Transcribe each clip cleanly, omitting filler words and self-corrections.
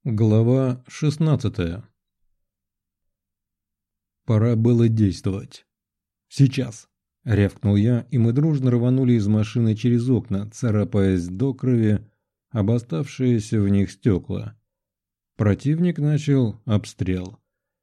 Глава 16. Пора было действовать. «Сейчас!» – рявкнул я, и мы дружно рванули из машины через окна, царапаясь до крови об оставшиеся в них стекла. Противник начал обстрел.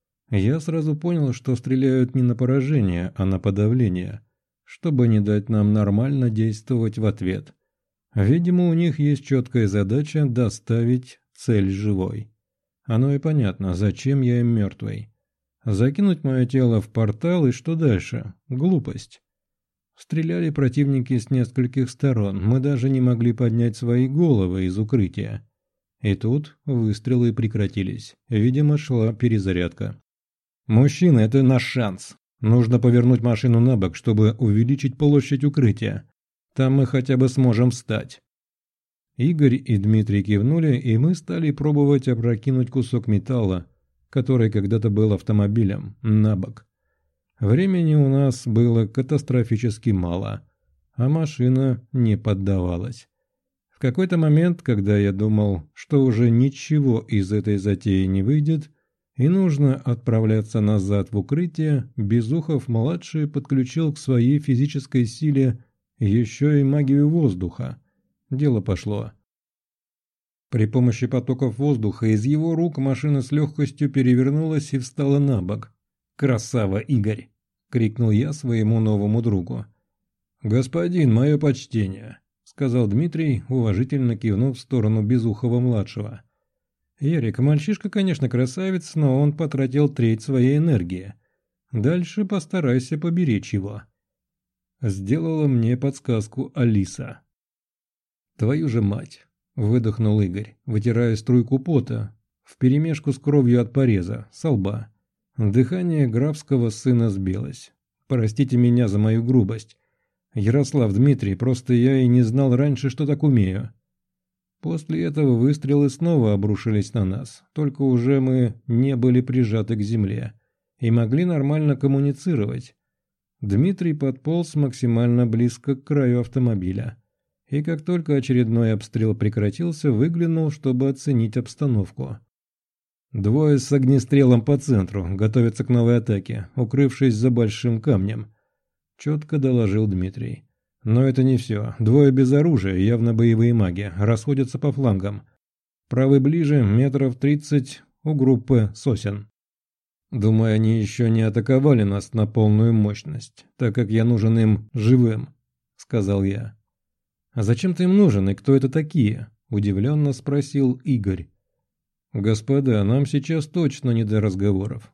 Я сразу понял, что стреляют не на поражение, а на подавление, чтобы не дать нам нормально действовать в ответ. Видимо, у них есть четкая задача доставить цель живой. Оно и понятно, зачем я им мертвый. Закинуть мое тело в портал и что дальше? Глупость. Стреляли противники с нескольких сторон, мы даже не могли поднять свои головы из укрытия. И тут выстрелы прекратились. Видимо, шла перезарядка. «Мужчины, это наш шанс. Нужно повернуть машину на бок, чтобы увеличить площадь укрытия. Там мы хотя бы сможем встать». Игорь и Дмитрий кивнули, и мы стали пробовать опрокинуть кусок металла, который когда-то был автомобилем, на бок. Времени у нас было катастрофически мало, а машина не поддавалась. В какой-то момент, когда я думал, что уже ничего из этой затеи не выйдет, и нужно отправляться назад в укрытие, Безухов-младший подключил к своей физической силе еще и магию воздуха. Дело пошло. При помощи потоков воздуха из его рук машина с легкостью перевернулась и встала на бок. «Красава, Игорь!» — крикнул я своему новому другу. «Господин, мое почтение!» — сказал Дмитрий, уважительно кивнув в сторону Безухова-младшего. «Ярик, мальчишка, конечно, красавец, но он потратил треть своей энергии. Дальше постарайся поберечь его». Сделала мне подсказку Алиса. «Твою же мать!» – выдохнул Игорь, вытирая струйку пота, вперемешку с кровью от пореза, со лба. Дыхание графского сына сбилось. «Простите меня за мою грубость. Ярослав, Дмитрий, просто я и не знал раньше, что так умею». После этого выстрелы снова обрушились на нас, только уже мы не были прижаты к земле и могли нормально коммуницировать. Дмитрий подполз максимально близко к краю автомобиля. И как только очередной обстрел прекратился, выглянул, чтобы оценить обстановку. «Двое с огнестрелом по центру, готовятся к новой атаке, укрывшись за большим камнем», — четко доложил Дмитрий. «Но это не все. Двое без оружия, явно боевые маги, расходятся по флангам. Правый ближе, метров 30 у группы сосен. Думаю, они еще не атаковали нас на полную мощность, так как я нужен им живым», — сказал я. «А зачем ты им нужен и кто это такие?» – удивленно спросил Игорь. «Господа, нам сейчас точно не до разговоров».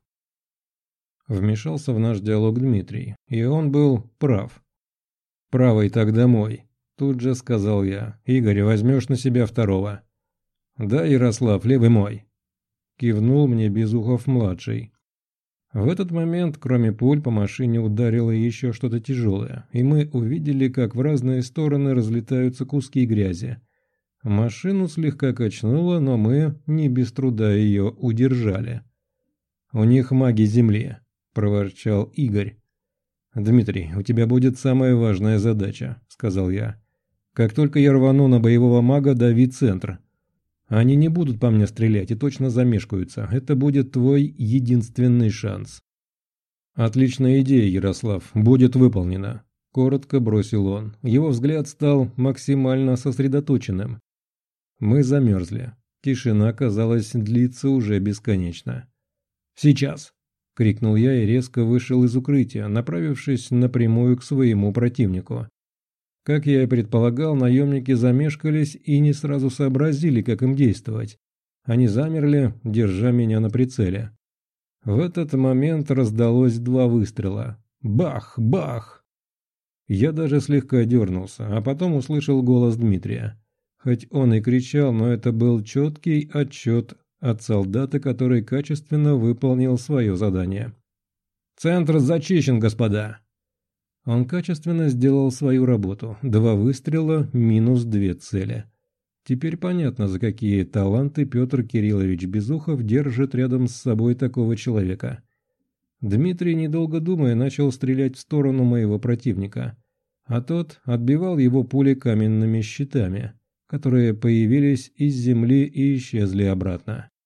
Вмешался в наш диалог Дмитрий, и он был прав. «Правый так домой», – тут же сказал я. «Игорь, возьмешь на себя второго». «Да, Ярослав, левый мой», – кивнул мне Безухов-младший. В этот момент, кроме пуль, по машине ударило еще что-то тяжелое, и мы увидели, как в разные стороны разлетаются куски грязи. Машину слегка качнуло, но мы не без труда ее удержали. «У них маги земли», – проворчал Игорь. «Дмитрий, у тебя будет самая важная задача», – сказал я. «Как только я рвану на боевого мага, дави центр. Они не будут по мне стрелять и точно замешкаются. Это будет твой единственный шанс». «Отличная идея, Ярослав. Будет выполнена», – коротко бросил он. Его взгляд стал максимально сосредоточенным. Мы замерзли. Тишина, казалось, длится уже бесконечно. «Сейчас!» – крикнул я и резко вышел из укрытия, направившись напрямую к своему противнику. Как я и предполагал, наемники замешкались и не сразу сообразили, как им действовать. Они замерли, держа меня на прицеле. В этот момент раздалось два выстрела. Бах! Бах! Я даже слегка дернулся, а потом услышал голос Дмитрия. Хоть он и кричал, но это был четкий отчет от солдата, который качественно выполнил свое задание. «Центр зачищен, господа!» Он качественно сделал свою работу. 2 выстрела, минус 2 цели. Теперь понятно, за какие таланты Петр Кириллович Безухов держит рядом с собой такого человека. Дмитрий, недолго думая, начал стрелять в сторону моего противника, а тот отбивал его пули каменными щитами, которые появились из земли и исчезли обратно.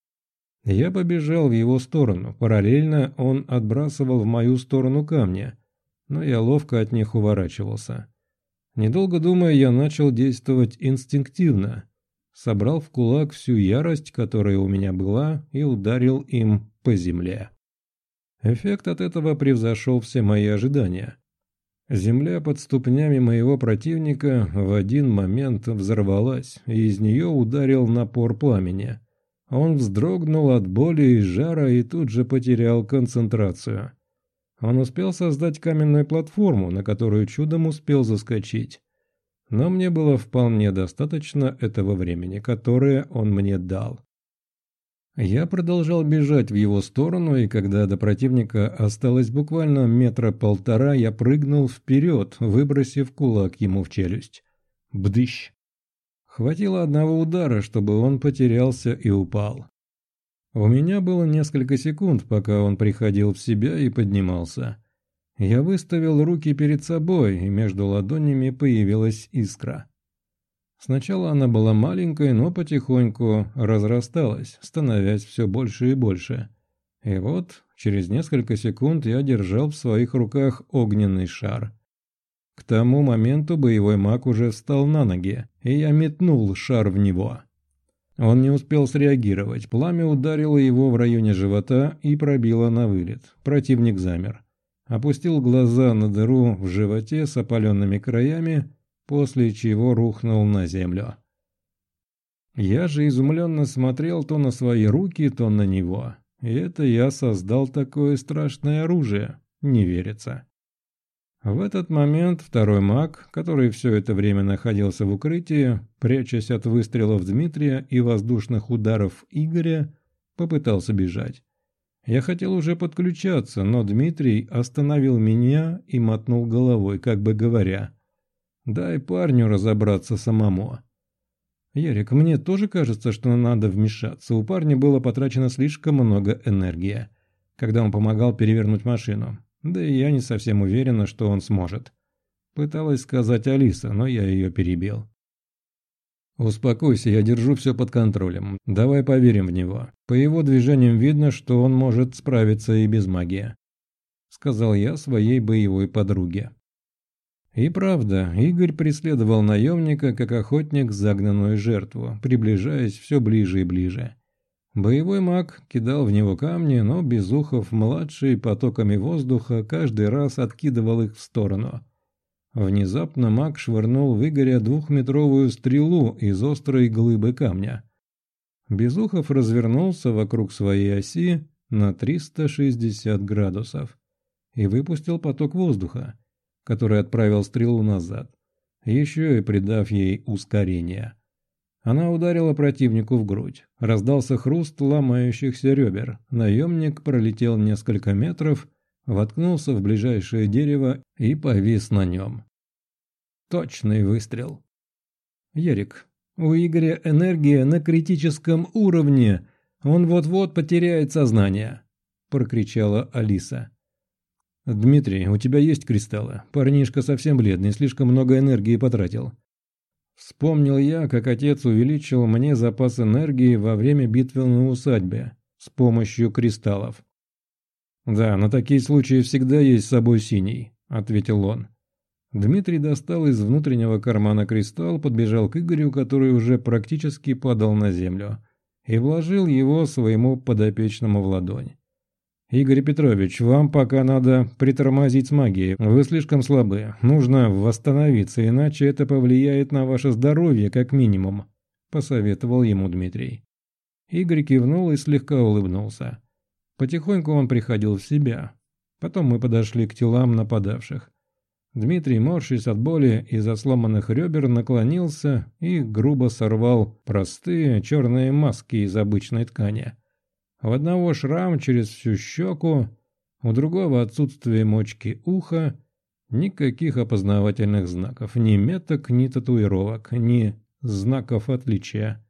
Я побежал в его сторону, параллельно он отбрасывал в мою сторону камни, но я ловко от них уворачивался. Недолго думая, я начал действовать инстинктивно. Собрал в кулак всю ярость, которая у меня была, и ударил им по земле. Эффект от этого превзошел все мои ожидания. Земля под ступнями моего противника в один момент взорвалась, и из нее ударил напор пламени. Он вздрогнул от боли и жара и тут же потерял концентрацию. Он успел создать каменную платформу, на которую чудом успел заскочить. Но мне было вполне достаточно этого времени, которое он мне дал. Я продолжал бежать в его сторону, и когда до противника осталось буквально 1,5 метра, я прыгнул вперед, выбросив кулак ему в челюсть. Бдыщ! Хватило одного удара, чтобы он потерялся и упал. У меня было несколько секунд, пока он приходил в себя и поднимался. Я выставил руки перед собой, и между ладонями появилась искра. Сначала она была маленькой, но потихоньку разрасталась, становясь все больше и больше. И вот, через несколько секунд я держал в своих руках огненный шар. К тому моменту боевой маг уже встал на ноги, и я метнул шар в него. Он не успел среагировать, пламя ударило его в районе живота и пробило на вылет. Противник замер. Опустил глаза на дыру в животе с опаленными краями, после чего рухнул на землю. Я же изумленно смотрел то на свои руки, то на него. И это я создал такое страшное оружие, не верится. В этот момент второй маг, который все это время находился в укрытии, прячась от выстрелов Дмитрия и воздушных ударов Игоря, попытался бежать. Я хотел уже подключаться, но Дмитрий остановил меня и мотнул головой, как бы говоря: «Дай парню разобраться самому». «Ярик, мне тоже кажется, что надо вмешаться. У парня было потрачено слишком много энергии, когда он помогал перевернуть машину. Да и я не совсем уверена, что он сможет», — пыталась сказать Алиса, но я ее перебил. «Успокойся, я держу все под контролем. Давай поверим в него. По его движениям видно, что он может справиться и без магии», — сказал я своей боевой подруге. И правда, Игорь преследовал наемника, как охотник загнанную жертву, приближаясь все ближе и ближе. Боевой маг кидал в него камни, но Безухов-младший потоками воздуха каждый раз откидывал их в сторону. Внезапно маг швырнул в Игоря 2-метровую стрелу из острой глыбы камня. Безухов развернулся вокруг своей оси на 360 градусов и выпустил поток воздуха, который отправил стрелу назад, еще и придав ей ускорение. Она ударила противнику в грудь. Раздался хруст ломающихся ребер. Наемник пролетел несколько метров, воткнулся в ближайшее дерево и повис на нем. Точный выстрел. «Ярик, у Игоря энергия на критическом уровне. Он вот-вот потеряет сознание», – прокричала Алиса. «Дмитрий, у тебя есть кристаллы? Парнишка совсем бледный, слишком много энергии потратил». Вспомнил я, как отец увеличил мне запас энергии во время битвы на усадьбе с помощью кристаллов. «Да, на такие случаи всегда есть с собой синий», — ответил он. Дмитрий достал из внутреннего кармана кристалл, подбежал к Игорю, который уже практически падал на землю, и вложил его своему подопечному в ладонь. «Игорь Петрович, вам пока надо притормозить с магией. Вы слишком слабы. Нужно восстановиться, иначе это повлияет на ваше здоровье как минимум», – посоветовал ему Дмитрий. Игорь кивнул и слегка улыбнулся. Потихоньку он приходил в себя. Потом мы подошли к телам нападавших. Дмитрий, морщась от боли из-за сломанных ребер, наклонился и грубо сорвал простые черные маски из обычной ткани. У одного шрам через всю щеку, у другого отсутствие мочки уха, никаких опознавательных знаков, ни меток, ни татуировок, ни знаков отличия,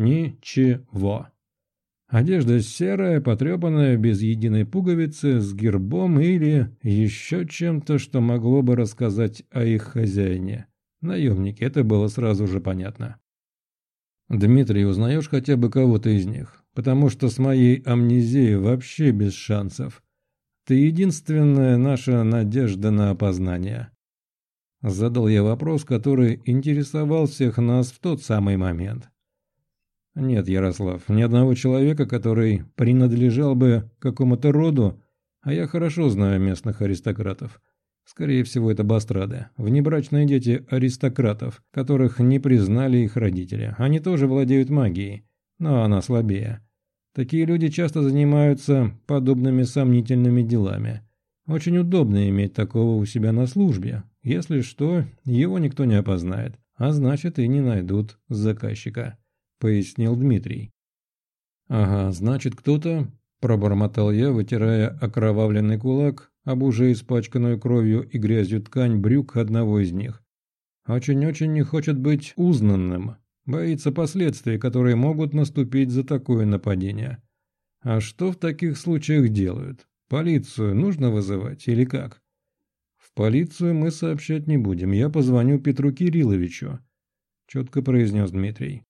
ничего. Одежда серая, потрепанная, без единой пуговицы, с гербом или еще чем-то, что могло бы рассказать о их хозяине. Наемники, это было сразу же понятно. «Дмитрий, узнаешь хотя бы кого-то из них?» – потому что с моей амнезией вообще без шансов. Ты единственная наша надежда на опознание». Задал я вопрос, который интересовал всех нас в тот самый момент. Нет, Ярослав, ни одного человека, который принадлежал бы какому-то роду, а я хорошо знаю местных аристократов. Скорее всего, это бастрады, внебрачные дети аристократов, которых не признали их родители. Они тоже владеют магией, но она слабее. Такие люди часто занимаются подобными сомнительными делами. Очень удобно иметь такого у себя на службе. Если что, его никто не опознает, а значит и не найдут заказчика», — пояснил Дмитрий. «Ага, значит кто-то...» — пробормотал я, вытирая окровавленный кулак об уже испачканную кровью и грязью ткань брюк одного из них. «Очень-очень не хочет быть узнанным, боится последствий, которые могут наступить за такое нападение. А что в таких случаях делают? Полицию нужно вызывать или как?» «В полицию мы сообщать не будем, я позвоню Петру Кирилловичу», — четко произнес Дмитрий.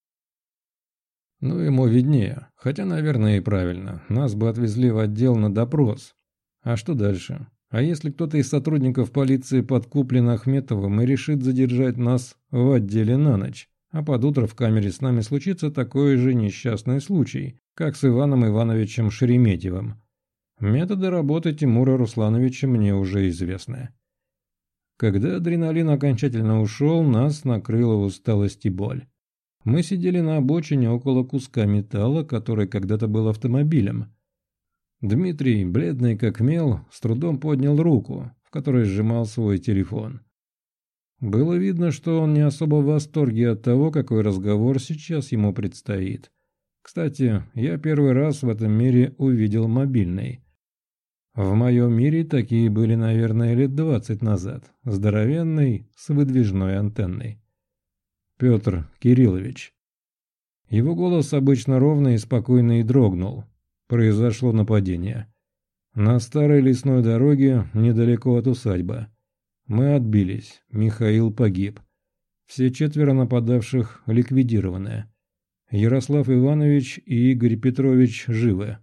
«Ну, ему виднее, хотя, наверное, и правильно, нас бы отвезли в отдел на допрос. А что дальше? А если кто-то из сотрудников полиции подкуплен Ахметовым и решит задержать нас в отделе на ночь, а под утро в камере с нами случится такой же несчастный случай, как с Иваном Ивановичем Шереметьевым? Методы работы Тимура Руслановича мне уже известны». Когда адреналин окончательно ушел, нас накрыла усталость и боль. Мы сидели на обочине около куска металла, который когда-то был автомобилем. Дмитрий, бледный как мел, с трудом поднял руку, в которой сжимал свой телефон. Было видно, что он не особо в восторге от того, какой разговор сейчас ему предстоит. Кстати, я первый раз в этом мире увидел мобильный. В моем мире такие были, наверное, лет 20 назад, здоровенный, с выдвижной антенной. «Петр Кириллович». Его голос обычно ровный и спокойный дрогнул. Произошло нападение. На старой лесной дороге, недалеко от усадьбы. Мы отбились. Михаил погиб. Все 4 нападавших ликвидированы. Ярослав Иванович и Игорь Петрович живы.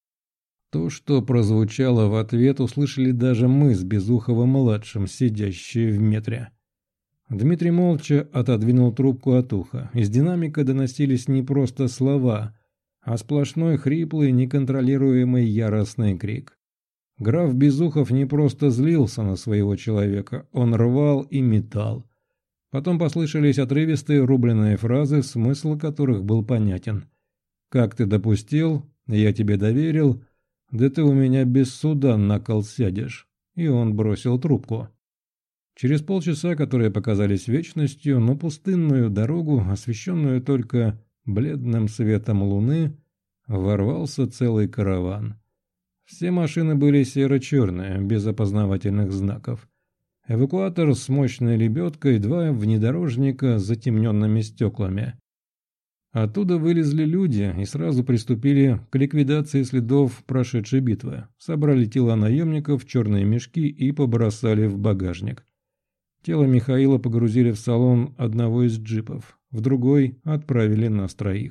То, что прозвучало в ответ, услышали даже мы с Безуховым-младшим, сидящие в метре. Дмитрий молча отодвинул трубку от уха. Из динамика доносились не просто слова, а сплошной хриплый, неконтролируемый яростный крик. Граф Безухов не просто злился на своего человека, он рвал и метал. Потом послышались отрывистые рубленые фразы, смысл которых был понятен. «Как ты допустил? Я тебе доверил. Да ты у меня без суда на кол сядешь». И он бросил трубку. Через полчаса, которые показались вечностью, на пустынную дорогу, освещенную только бледным светом луны, ворвался целый караван. Все машины были серо-черные, без опознавательных знаков. Эвакуатор с мощной лебедкой, 2 внедорожника с затемненными стеклами. Оттуда вылезли люди и сразу приступили к ликвидации следов прошедшей битвы. Собрали тела наемников в черные мешки и побросали в багажник. Тело Михаила погрузили в салон одного из джипов, в другой отправили нас 3.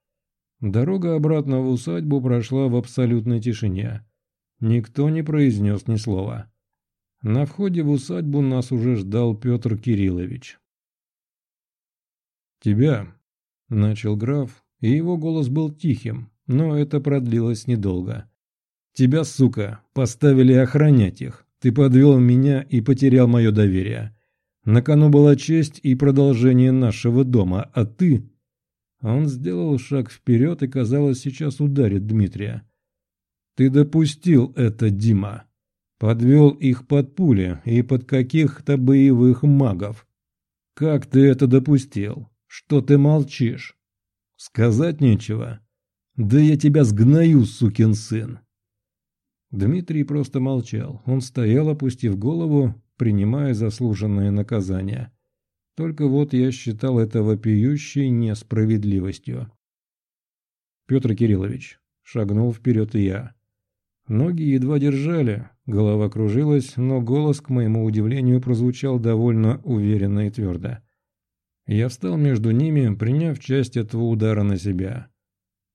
Дорога обратно в усадьбу прошла в абсолютной тишине. Никто не произнес ни слова. На входе в усадьбу нас уже ждал Петр Кириллович. «Тебя», — начал граф, и его голос был тихим, но это продлилось недолго. «Тебя, сука, поставили охранять их. Ты подвел меня и потерял мое доверие. На кону была честь и продолжение нашего дома, а ты...» Он сделал шаг вперед и, казалось, сейчас ударит Дмитрия. «Ты допустил это, Дима. Подвел их под пули и под каких-то боевых магов. Как ты это допустил? Что ты молчишь? Сказать нечего? Да я тебя сгною, сукин сын!» Дмитрий просто молчал. Он стоял, опустив голову, принимая заслуженное наказание. Только вот я считал это вопиющей несправедливостью. «Петр Кириллович», — шагнул вперед и я. Ноги едва держали, голова кружилась, но голос, к моему удивлению, прозвучал довольно уверенно и твердо. Я встал между ними, приняв часть этого удара на себя.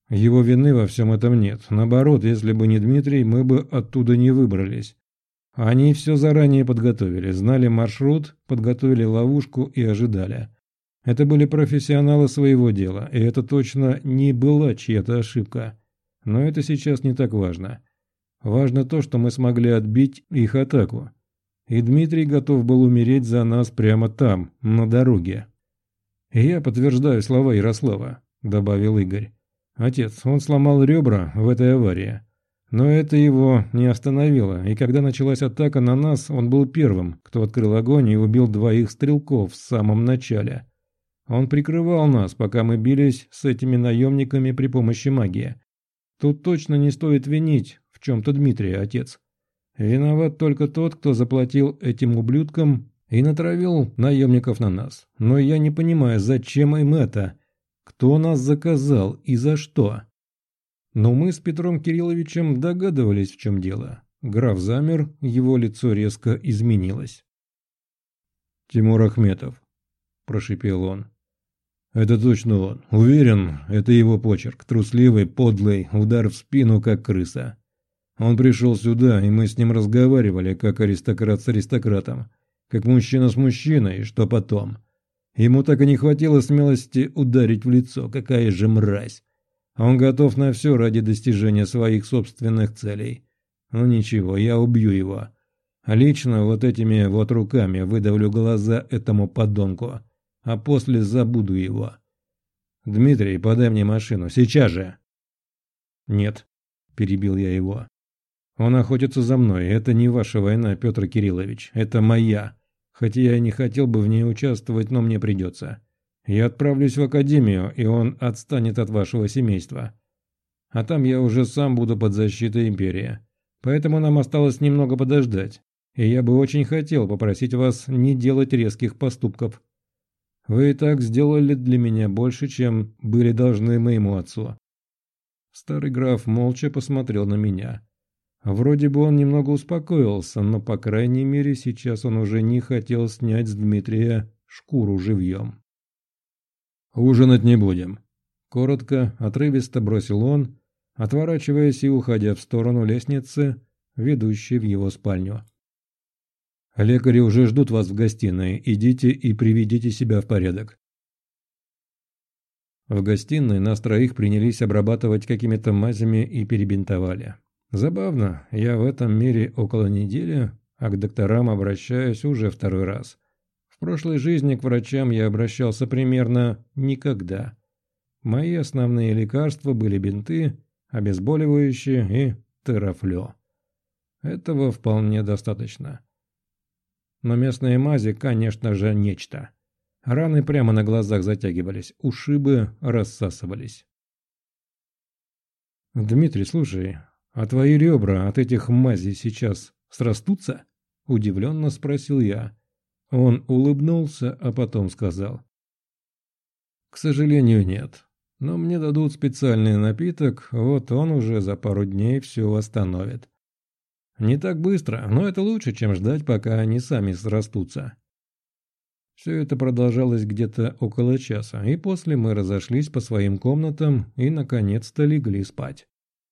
Его вины во всем этом нет. Наоборот, если бы не Дмитрий, мы бы оттуда не выбрались. Они все заранее подготовили, знали маршрут, подготовили ловушку и ожидали. Это были профессионалы своего дела, и это точно не была чья-то ошибка. Но это сейчас не так важно. Важно то, что мы смогли отбить их атаку. И Дмитрий готов был умереть за нас прямо там, на дороге. «Я подтверждаю слова Ярослава», — добавил Игорь. «Отец, он сломал ребра в этой аварии. Но это его не остановило, и когда началась атака на нас, он был первым, кто открыл огонь и убил двоих стрелков в самом начале. Он прикрывал нас, пока мы бились с этими наемниками при помощи магии. Тут точно не стоит винить в чем-то Дмитрия, отец. Виноват только тот, кто заплатил этим ублюдкам и натравил наемников на нас. Но я не понимаю, зачем им это? Кто нас заказал и за что?» Но мы с Петром Кирилловичем догадывались, в чем дело. Граф замер, его лицо резко изменилось. «Тимур Ахметов», – прошипел он. «Это точно он. Уверен, это его почерк. Трусливый, подлый, удар в спину, как крыса. Он пришел сюда, и мы с ним разговаривали, как аристократ с аристократом. Как мужчина с мужчиной, что потом. Ему так и не хватило смелости ударить в лицо. Какая же мразь. Он готов на все ради достижения своих собственных целей. Ну ничего, я убью его. А лично вот этими вот руками выдавлю глаза этому подонку. А после забуду его. Дмитрий, подай мне машину. Сейчас же!» «Нет», – перебил я его. «Он охотится за мной. Это не ваша война, Петр Кириллович. Это моя. Хотя я и не хотел бы в ней участвовать, но мне придется. Я отправлюсь в академию, и он отстанет от вашего семейства. А там я уже сам буду под защитой империи. Поэтому нам осталось немного подождать. И я бы очень хотел попросить вас не делать резких поступков. Вы и так сделали для меня больше, чем были должны моему отцу». Старый граф молча посмотрел на меня. Вроде бы он немного успокоился, но, по крайней мере, сейчас он уже не хотел снять с Дмитрия шкуру живьем. «Ужинать не будем», – коротко, отрывисто бросил он, отворачиваясь и уходя в сторону лестницы, ведущей в его спальню. «Лекари уже ждут вас в гостиной. Идите и приведите себя в порядок». В гостиной нас троих принялись обрабатывать какими-то мазями и перебинтовали. Забавно, я в этом мире около недели, а к докторам обращаюсь уже второй раз. В прошлой жизни к врачам я обращался примерно никогда. Мои основные лекарства были бинты, обезболивающие и терафлё. Этого вполне достаточно. Но местные мази, конечно же, нечто. Раны прямо на глазах затягивались, ушибы рассасывались. «Дмитрий, слушай, а твои ребра от этих мазей сейчас срастутся?» – удивленно спросил я. Он улыбнулся, а потом сказал: «К сожалению, нет. Но мне дадут специальный напиток, вот он уже за пару дней все восстановит. Не так быстро, но это лучше, чем ждать, пока они сами срастутся». Все это продолжалось где-то около часа, и после мы разошлись по своим комнатам и наконец-то легли спать.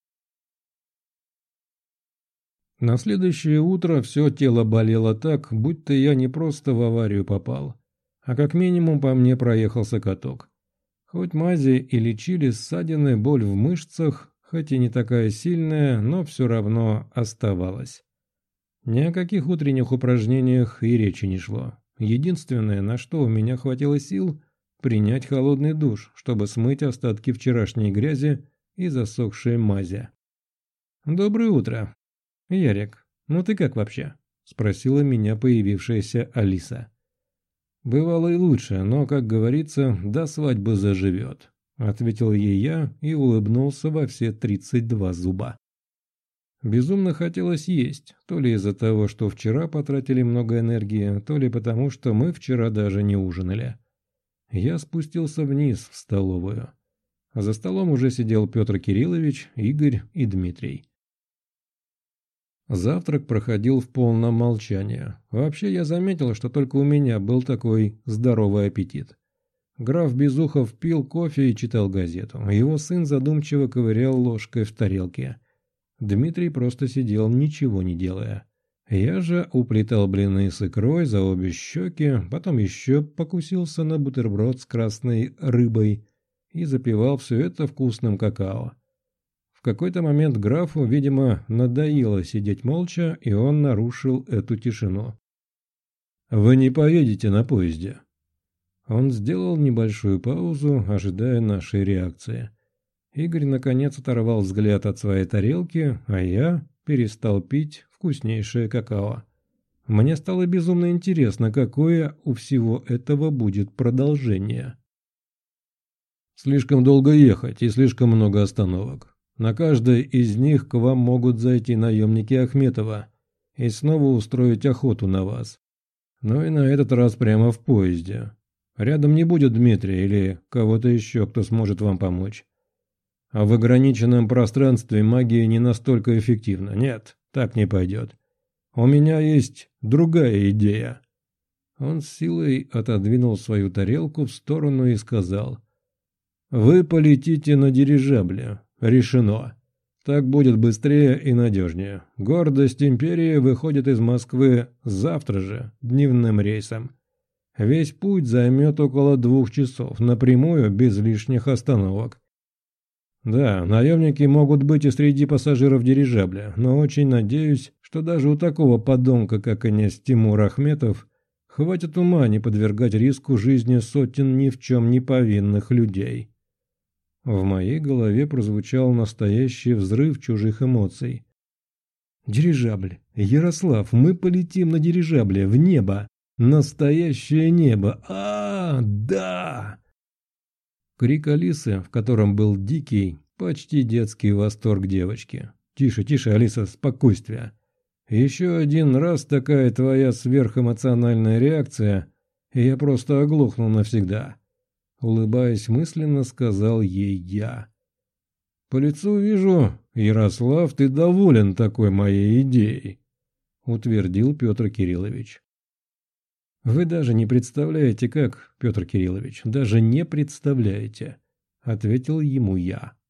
На следующее утро все тело болело так, будто я не просто в аварию попал, а как минимум по мне проехался каток. Хоть мази и лечили ссадины, боль в мышцах, хоть и не такая сильная, но все равно оставалась. Ни о каких утренних упражнениях и речи не шло. Единственное, на что у меня хватило сил – принять холодный душ, чтобы смыть остатки вчерашней грязи и засохшей мази. «Доброе утро. Ярик, ну ты как вообще?» – спросила меня появившаяся Алиса. «Бывало и лучше, но, как говорится, до свадьбы заживет», – ответил ей я и улыбнулся во все 32 зуба. Безумно хотелось есть, то ли из-за того, что вчера потратили много энергии, то ли потому, что мы вчера даже не ужинали. Я спустился вниз в столовую. За столом уже сидел Петр Кириллович, Игорь и Дмитрий. Завтрак проходил в полном молчании. Вообще я заметил, что только у меня был такой здоровый аппетит. Граф Безухов пил кофе и читал газету. Его сын задумчиво ковырял ложкой в тарелке. Дмитрий просто сидел, ничего не делая. Я же уплетал блины с икрой за обе щеки, потом еще покусился на бутерброд с красной рыбой и запивал все это вкусным какао. В какой-то момент графу, видимо, надоело сидеть молча, и он нарушил эту тишину. «Вы не поедете на поезде?» Он сделал небольшую паузу, ожидая нашей реакции. Игорь наконец оторвал взгляд от своей тарелки, а я перестал пить вкуснейшее какао. Мне стало безумно интересно, какое у всего этого будет продолжение. Слишком долго ехать и слишком много остановок. На каждой из них к вам могут зайти наемники Ахметова и снова устроить охоту на вас. Но и на этот раз прямо в поезде. Рядом не будет Дмитрия или кого-то еще, кто сможет вам помочь. А в ограниченном пространстве магия не настолько эффективна. Нет, так не пойдет. У меня есть другая идея. Он с силой отодвинул свою тарелку в сторону и сказал: «Вы полетите на дирижабле. Решено. Так будет быстрее и надежнее. Гордость империи выходит из Москвы завтра же, дневным рейсом. Весь путь займет около 2 часов, напрямую, без лишних остановок. Да, наемники могут быть и среди пассажиров дирижабля, но очень надеюсь, что даже у такого подонка, как князь Тимур Ахметов, хватит ума не подвергать риску жизни сотен ни в чем не повинных людей». В моей голове прозвучал настоящий взрыв чужих эмоций. «Дирижабль! Ярослав, мы полетим на дирижабле в небо! Настоящее небо! Да!» Крик Алисы, в котором был дикий, почти детский восторг девочки. «Тише, тише, Алиса, спокойствие. Еще один раз такая твоя сверхэмоциональная реакция, и я просто оглохну навсегда». Улыбаясь мысленно, сказал ей я. «По лицу вижу, Ярослав, ты доволен такой моей идеей», утвердил Петр Кириллович. «Вы даже не представляете, как, Петр Кириллович, даже не представляете», ответил ему я.